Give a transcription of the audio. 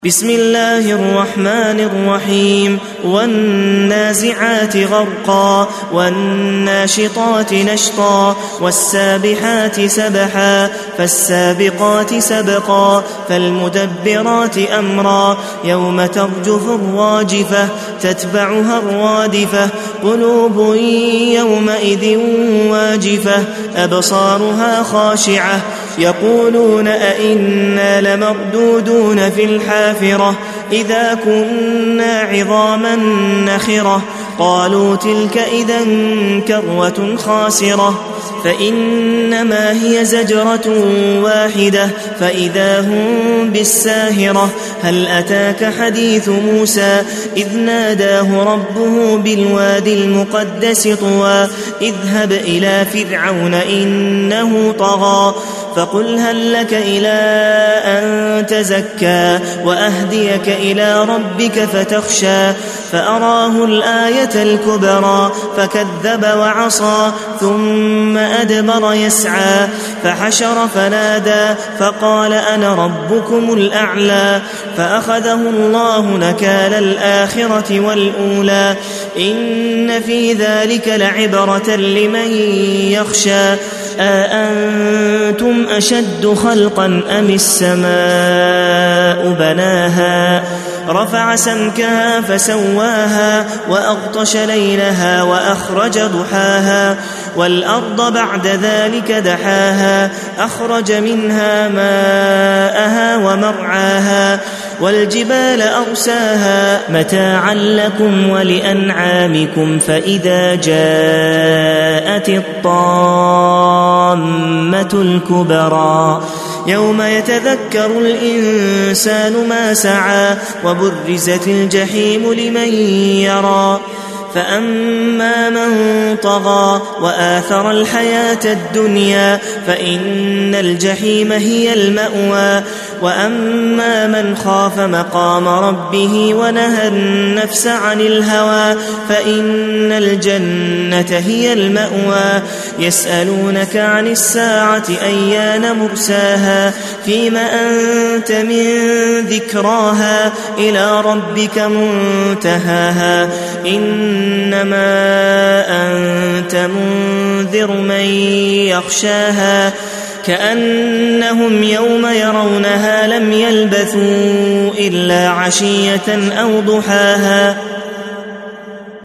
بسم الله الرحمن الرحيم والنازعات غرقا والناشطات نشطا والسابحات سبحا فالسابقات سبقا فالمدبرات أمرا يوم ترجف الراجفة تتبعها الرادفة قلوب يومئذ واجفة أبصارها خاشعة يقولون أئنا لمردودون في الحافرة إذا كنا عظاما نخرة قالوا تلك إذا كروة خاسرة فإنما هي زجرة واحدة فإذا هم بالساهرة هل أتاك حديث موسى إذ ناداه ربه بالوادي المقدس طوى اذهب إلى فرعون إنه طغى فقل هل لك إلى أن تزكى وأهديك إلى ربك فتخشى فأراه الآية الكبرى فكذب وعصى ثم أدبر يسعى فحشر فنادى فقال أنا ربكم الأعلى فأخذه الله نكال الآخرة والأولى إن في ذلك لعبرة لمن يخشى أأنتم أشد خلقا أم السماء بناها رفع سمكها فسواها وأغطش ليلها وأخرج ضحاها والأرض بعد ذلك دحاها أخرج منها ماءها ومرعاها والجبال أرساها متاعا لكم ولأنعامكم فإذا جاءت الطامة الكبرى يوم يتذكر الإنسان ما سعى وبرزت الجحيم لمن يرى فأما من طغى وآثر الحياة الدنيا فإن الجحيم هي المأوى وأما من خاف مقام ربه ونهى النفس عن الهوى فإن الجنة هي المأوى يسألونك عن الساعة أيان مرساها فيم أنت من ذكراها إلى ربك منتهاها إنما أنت منذر من يخشاها كأنهم يوم يرونها لم يلبثوا إلا عشية أو ضحاها